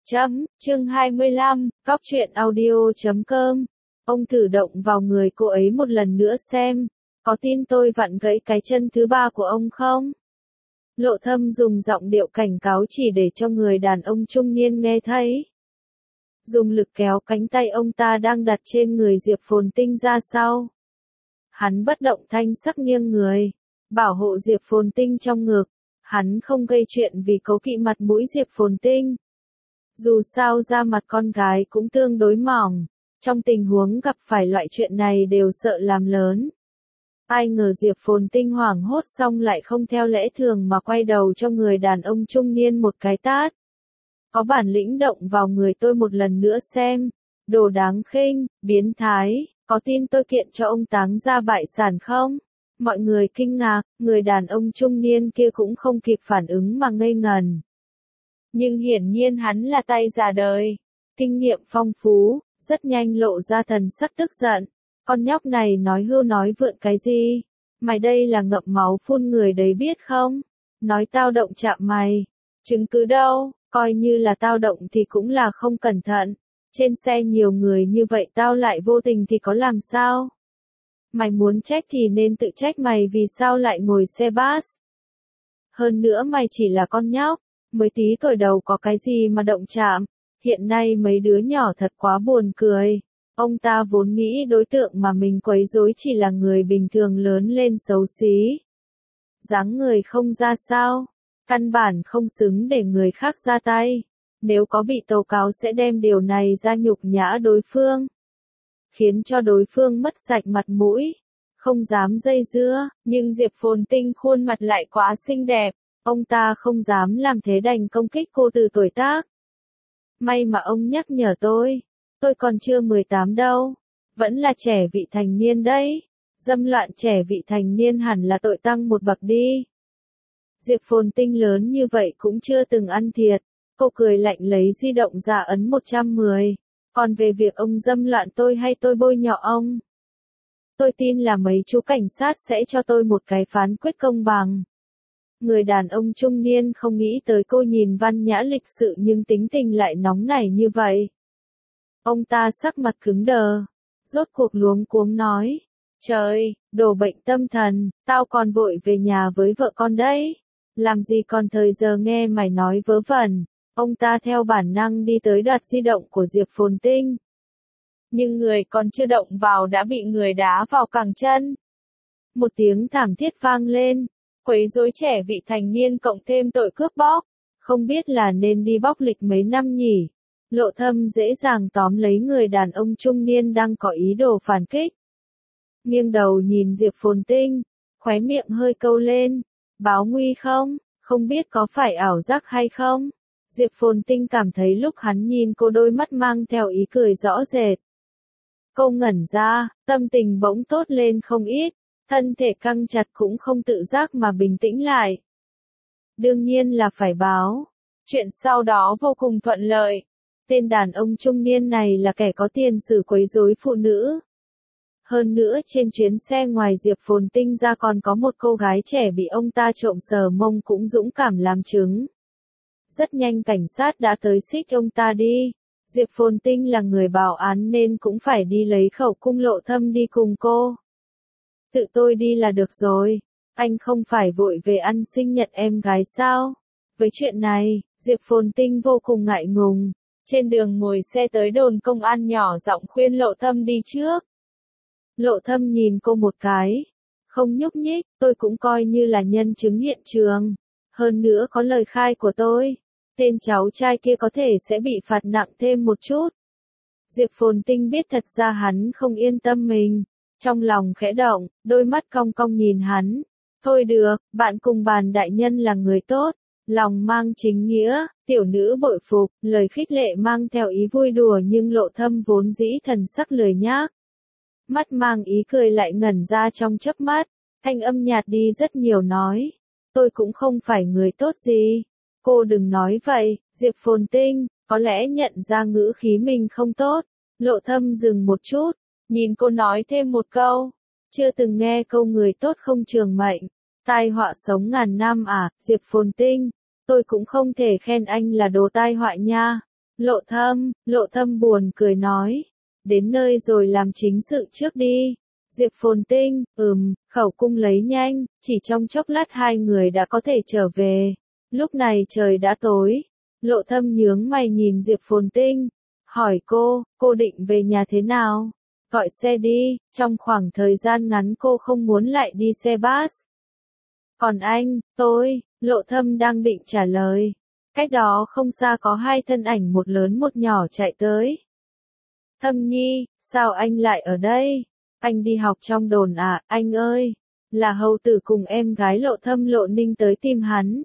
Chương 25, Cóc truyện audio.com. Ông thử động vào người cô ấy một lần nữa xem, có tin tôi vặn gãy cái chân thứ ba của ông không? Lộ Thâm dùng giọng điệu cảnh cáo chỉ để cho người đàn ông trung niên nghe thấy. Dùng lực kéo cánh tay ông ta đang đặt trên người Diệp Phồn Tinh ra sau. Hắn bất động thanh sắc nghiêng người, bảo hộ Diệp Phồn Tinh trong ngực. Hắn không gây chuyện vì cố kỵ mặt mũi Diệp Phồn Tinh. Dù sao da mặt con gái cũng tương đối mỏng, trong tình huống gặp phải loại chuyện này đều sợ làm lớn. Ai ngờ Diệp Phồn Tinh hoảng hốt xong lại không theo lẽ thường mà quay đầu cho người đàn ông trung niên một cái tát. Có bản lĩnh động vào người tôi một lần nữa xem, đồ đáng khinh, biến thái, có tin tôi kiện cho ông táng ra bại sản không? Mọi người kinh ngạc, người đàn ông trung niên kia cũng không kịp phản ứng mà ngây ngần. Nhưng hiển nhiên hắn là tay già đời, kinh nghiệm phong phú, rất nhanh lộ ra thần sắc tức giận. Con nhóc này nói hưu nói vượn cái gì? Mày đây là ngậm máu phun người đấy biết không? Nói tao động chạm mày. Chứng cứ đâu, coi như là tao động thì cũng là không cẩn thận. Trên xe nhiều người như vậy tao lại vô tình thì có làm sao? Mày muốn trách thì nên tự trách mày vì sao lại ngồi xe bus. Hơn nữa mày chỉ là con nhóc, mới tí tuổi đầu có cái gì mà động chạm. Hiện nay mấy đứa nhỏ thật quá buồn cười. Ông ta vốn nghĩ đối tượng mà mình quấy rối chỉ là người bình thường lớn lên xấu xí. Dáng người không ra sao, căn bản không xứng để người khác ra tay. Nếu có bị tố cáo sẽ đem điều này ra nhục nhã đối phương, khiến cho đối phương mất sạch mặt mũi, không dám dây dưa. Nhưng Diệp Phồn Tinh khuôn mặt lại quá xinh đẹp, ông ta không dám làm thế đành công kích cô từ tuổi tác. May mà ông nhắc nhở tôi còn chưa 18 đâu, vẫn là trẻ vị thành niên đấy. Dâm loạn trẻ vị thành niên hẳn là tội tăng một bậc đi. Diệp Phồn Tinh lớn như vậy cũng chưa từng ăn thiệt, cô cười lạnh lấy di động ra ấn 110. Còn về việc ông dâm loạn tôi hay tôi bôi nhọ ông, tôi tin là mấy chú cảnh sát sẽ cho tôi một cái phán quyết công bằng. Người đàn ông trung niên không nghĩ tới cô nhìn văn nhã lịch sự nhưng tính tình lại nóng nảy như vậy. Ông ta sắc mặt cứng đờ, rốt cuộc luống cuống nói, trời, đồ bệnh tâm thần, tao còn vội về nhà với vợ con đấy. Làm gì còn thời giờ nghe mày nói vớ vẩn. Ông ta theo bản năng đi tới đoạt di động của Diệp Phồn Tinh. Nhưng người còn chưa động vào đã bị người đá vào cẳng chân. Một tiếng thảm thiết vang lên, quấy rối trẻ vị thành niên cộng thêm tội cướp bóc. Không biết là nên đi bóc lịch mấy năm nhỉ? Lộ Thâm dễ dàng tóm lấy người đàn ông trung niên đang có ý đồ phản kích. Nghiêng đầu nhìn Diệp Phồn Tinh, khóe miệng hơi câu lên, báo nguy không? Không biết có phải ảo giác hay không? Diệp Phồn Tinh cảm thấy lúc hắn nhìn cô đôi mắt mang theo ý cười rõ rệt. Cô ngẩn ra, tâm tình bỗng tốt lên không ít, thân thể căng chặt cũng không tự giác mà bình tĩnh lại. Đương nhiên là phải báo. Chuyện sau đó vô cùng thuận lợi. Tên đàn ông trung niên này là kẻ có tiền sử quấy rối phụ nữ. Hơn nữa trên chuyến xe ngoài Diệp Phồn Tinh ra còn có một cô gái trẻ bị ông ta trộm sờ mông cũng dũng cảm làm chứng. Rất nhanh cảnh sát đã tới xích ông ta đi. Diệp Phồn Tinh là người báo án nên cũng phải đi lấy khẩu cung. Lộ Thâm đi cùng cô. Tự tôi đi là được rồi. Anh không phải vội về ăn sinh nhật em gái sao? Với chuyện này, Diệp Phồn Tinh vô cùng ngại ngùng. Trên đường ngồi xe tới đồn công an nhỏ giọng khuyên Lộ Thâm đi trước. Lộ Thâm nhìn cô một cái, không nhúc nhích. Tôi cũng coi như là nhân chứng hiện trường. Hơn nữa có lời khai của tôi, tên cháu trai kia có thể sẽ bị phạt nặng thêm một chút. Diệp Phồn Tinh biết thật ra hắn không yên tâm mình. Trong lòng khẽ động, đôi mắt cong cong nhìn hắn. Thôi được, bạn cùng bàn đại nhân là người tốt, lòng mang chính nghĩa, tiểu nữ bội phục. Lời khích lệ mang theo ý vui đùa nhưng Lộ Thâm vốn dĩ thần sắc lười nhác. Mắt mang ý cười lại ngẩn ra trong chớp mắt, thanh âm nhạt đi rất nhiều nói. Tôi cũng không phải người tốt gì. Cô đừng nói vậy. Diệp Phồn Tinh, có lẽ nhận ra ngữ khí mình không tốt. Lộ Thâm dừng một chút, nhìn cô nói thêm một câu. Chưa từng nghe câu người tốt không trường mệnh, tai họa sống ngàn năm à? Diệp Phồn Tinh, tôi cũng không thể khen anh là đồ tai họa nha. Lộ Thâm buồn cười nói. Đến nơi rồi làm chính sự trước đi. Diệp Phồn Tinh, khẩu cung lấy nhanh, chỉ trong chốc lát hai người đã có thể trở về. Lúc này trời đã tối. Lộ Thâm nhướng mày nhìn Diệp Phồn Tinh. Hỏi cô định về nhà thế nào? Gọi xe đi, trong khoảng thời gian ngắn cô không muốn lại đi xe bus. Còn anh, Lộ Thâm đang định trả lời. Cách đó không xa có hai thân ảnh một lớn một nhỏ chạy tới. Thâm Nhi, sao anh lại ở đây? Anh đi học trong đồn à, anh ơi? Là hầu tử cùng em gái Lộ Thâm Lộ Ninh tới tìm hắn.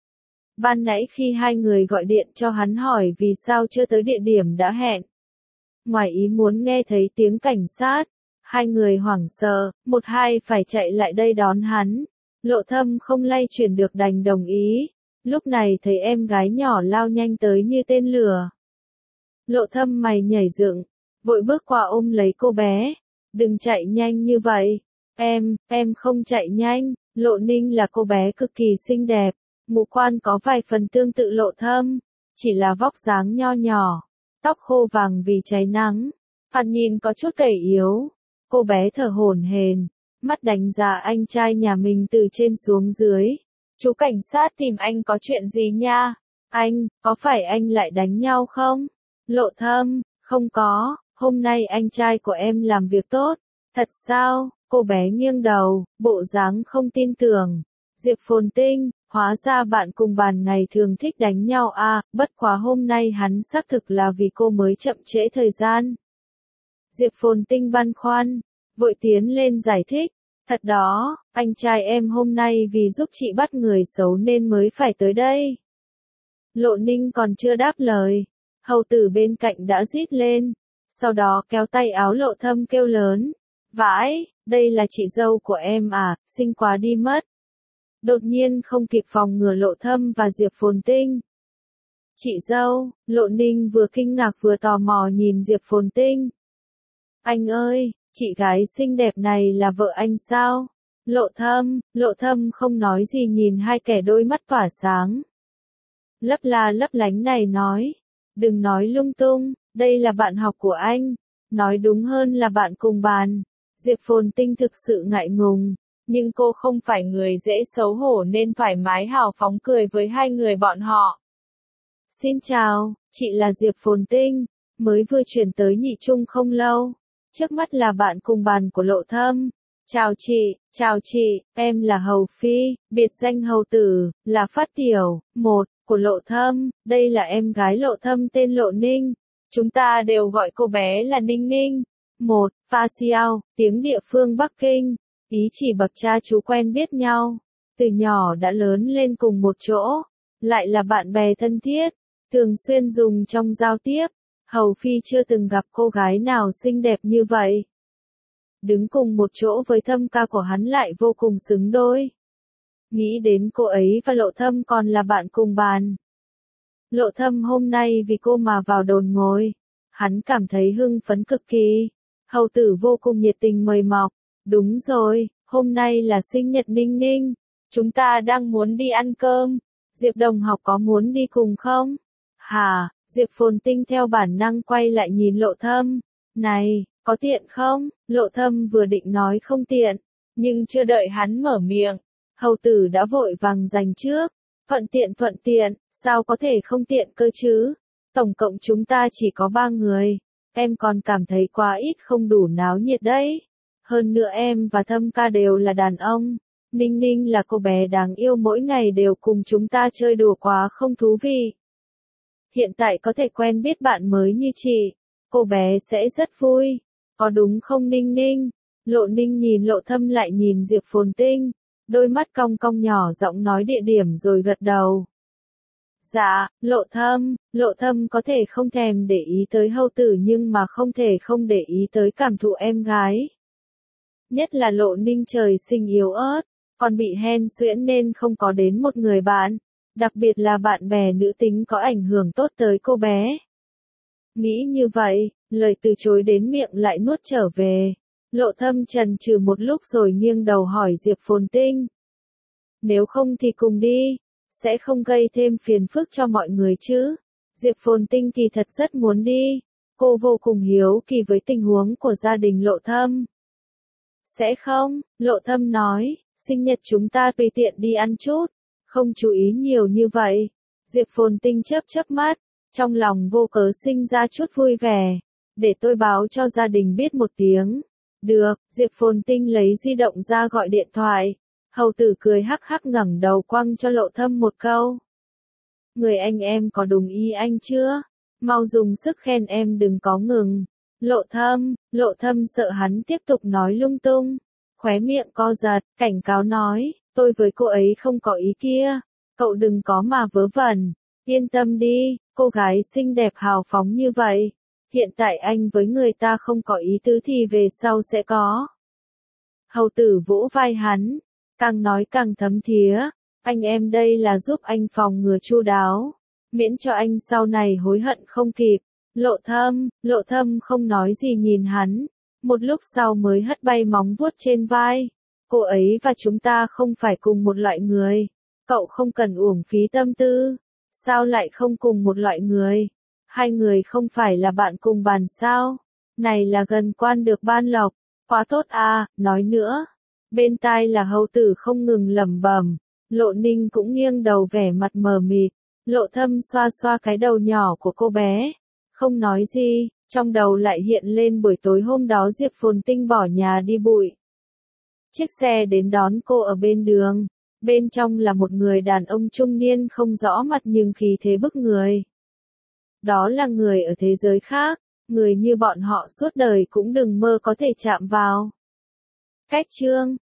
Ban nãy khi hai người gọi điện cho hắn hỏi vì sao chưa tới địa điểm đã hẹn. Ngoài ý muốn nghe thấy tiếng cảnh sát, hai người hoảng sợ, một hai phải chạy lại đây đón hắn. Lộ Thâm không lay chuyển được đành đồng ý. Lúc này thấy em gái nhỏ lao nhanh tới như tên lửa. Lộ Thâm mày nhảy dựng, vội bước qua ôm lấy cô bé. Đừng chạy nhanh như vậy. Em không chạy nhanh. Lộ Ninh là cô bé cực kỳ xinh đẹp. Ngũ quan có vài phần tương tự Lộ Thâm. Chỉ là vóc dáng nho nhỏ. Tóc khô vàng vì cháy nắng. Thoạt nhìn có chút gầy yếu. Cô bé thở hổn hển, mắt đánh giá anh trai nhà mình từ trên xuống dưới. Chú cảnh sát tìm anh có chuyện gì nha? Có phải anh lại đánh nhau không? Lộ Thâm, không có, hôm nay anh trai của em làm việc tốt. Thật sao? Cô bé nghiêng đầu, bộ dáng không tin tưởng. Diệp Phồn Tinh, hóa ra bạn cùng bàn ngày thường thích đánh nhau à, bất quá hôm nay hắn xác thực là vì cô mới chậm trễ thời gian. Diệp Phồn Tinh băn khoăn, vội tiến lên giải thích. Thật đó, anh trai em hôm nay vì giúp chị bắt người xấu nên mới phải tới đây. Lộ Ninh còn chưa đáp lời, hầu tử bên cạnh đã rít lên, sau đó kéo tay áo Lộ Thâm kêu lớn. Vãi, đây là chị dâu của em à, xinh quá đi mất. Đột nhiên không kịp phòng ngừa Lộ Thâm và Diệp Phồn Tinh. Chị dâu, Lộ Ninh vừa kinh ngạc vừa tò mò nhìn Diệp Phồn Tinh. Anh ơi, chị gái xinh đẹp này là vợ anh sao? Lộ Thâm không nói gì nhìn hai kẻ đôi mắt tỏa sáng. Lấp la lấp lánh này nói. Đừng nói lung tung, đây là bạn học của anh. Nói đúng hơn là bạn cùng bàn. Diệp Phồn Tinh thực sự ngại ngùng. Nhưng cô không phải người dễ xấu hổ nên thoải mái hào phóng cười với hai người bọn họ. Xin chào, chị là Diệp Phồn Tinh, mới vừa chuyển tới Nhị Trung không lâu. Trước mắt là bạn cùng bàn của Lộ Thâm. Chào chị, em là Hầu Phi, biệt danh Hầu Tử, là Phát Tiểu, một, của Lộ Thâm, đây là em gái Lộ Thâm tên Lộ Ninh. Chúng ta đều gọi cô bé là Ninh Ninh. Một, Pha Xiao, tiếng địa phương Bắc Kinh, ý chỉ bậc cha chú quen biết nhau. Từ nhỏ đã lớn lên cùng một chỗ, lại là bạn bè thân thiết, thường xuyên dùng trong giao tiếp. Hầu Phi chưa từng gặp cô gái nào xinh đẹp như vậy. Đứng cùng một chỗ với Thâm ca của hắn lại vô cùng xứng đôi. Nghĩ đến cô ấy và Lộ Thâm còn là bạn cùng bàn. Lộ Thâm hôm nay vì cô mà vào đồn ngồi. Hắn cảm thấy hưng phấn cực kỳ. Hầu tử vô cùng nhiệt tình mời mọc. Đúng rồi, hôm nay là sinh nhật Ninh Ninh. Chúng ta đang muốn đi ăn cơm. Diệp đồng học có muốn đi cùng không? Hả? Diệp Phồn Tinh theo bản năng quay lại nhìn Lộ Thâm. Này, có tiện không? Lộ Thâm vừa định nói không tiện, nhưng chưa đợi hắn mở miệng, hầu tử đã vội vàng giành trước. Thuận tiện, sao có thể không tiện cơ chứ? Tổng cộng chúng ta chỉ có 3 người, em còn cảm thấy quá ít không đủ náo nhiệt đấy. Hơn nữa em và Thâm ca đều là đàn ông. Ninh Ninh là cô bé đáng yêu mỗi ngày đều cùng chúng ta chơi đùa quá không thú vị. Hiện tại có thể quen biết bạn mới như chị, cô bé sẽ rất vui. Có đúng không Ninh Ninh? Lộ Ninh nhìn Lộ Thâm lại nhìn Diệp Phồn Tinh, đôi mắt cong cong nhỏ giọng nói địa điểm rồi gật đầu. Dạ, Lộ Thâm có thể không thèm để ý tới hầu tử nhưng mà không thể không để ý tới cảm thụ em gái. Nhất là Lộ Ninh trời sinh yếu ớt, còn bị hen suyễn nên không có đến một người bạn. Đặc biệt là bạn bè nữ tính có ảnh hưởng tốt tới cô bé. Nghĩ như vậy, lời từ chối đến miệng lại nuốt trở về. Lộ Thâm chần chừ một lúc rồi nghiêng đầu hỏi Diệp Phồn Tinh. Nếu không thì cùng đi, sẽ không gây thêm phiền phức cho mọi người chứ? Diệp Phồn Tinh kỳ thật rất muốn đi. Cô vô cùng hiếu kỳ với tình huống của gia đình Lộ Thâm. Sẽ không, Lộ Thâm nói, sinh nhật chúng ta tùy tiện đi ăn chút, không chú ý nhiều như vậy. Diệp Phồn Tinh chớp chớp mắt, trong lòng vô cớ sinh ra chút vui vẻ. Để tôi báo cho gia đình biết một tiếng. Được, Diệp Phồn Tinh lấy di động ra gọi điện thoại. Hầu tử cười hắc hắc ngẩng đầu quăng cho Lộ Thâm một câu. Người anh em có đồng ý anh chưa? Mau dùng sức khen em đừng có ngừng. Lộ Thâm sợ hắn tiếp tục nói lung tung. Khóe miệng co giật, cảnh cáo nói, tôi với cô ấy không có ý kia. Cậu đừng có mà vớ vẩn. Yên tâm đi, cô gái xinh đẹp hào phóng như vậy. Hiện tại anh với người ta không có ý tứ thì về sau sẽ có. Hầu tử vỗ vai hắn, càng nói càng thấm thía. Anh em đây là giúp anh phòng ngừa chu đáo. Miễn cho anh sau này hối hận không kịp. Lộ Thâm không nói gì nhìn hắn. Một lúc sau mới hất bay móng vuốt trên vai. Cô ấy và chúng ta không phải cùng một loại người. Cậu không cần uổng phí tâm tư. Sao lại không cùng một loại người? Hai người không phải là bạn cùng bàn sao? Này là gần quan được ban lộc. Quá tốt à, nói nữa. Bên tai là hầu tử không ngừng lẩm bẩm. Lộ Ninh cũng nghiêng đầu vẻ mặt mờ mịt. Lộ Thâm xoa xoa cái đầu nhỏ của cô bé. Không nói gì, trong đầu lại hiện lên buổi tối hôm đó Diệp Phồn Tinh bỏ nhà đi bụi. Chiếc xe đến đón cô ở bên đường. Bên trong là một người đàn ông trung niên không rõ mặt nhưng khí thế bức người. Đó là người ở thế giới khác, người như bọn họ suốt đời cũng đừng mơ có thể chạm vào. Cách chương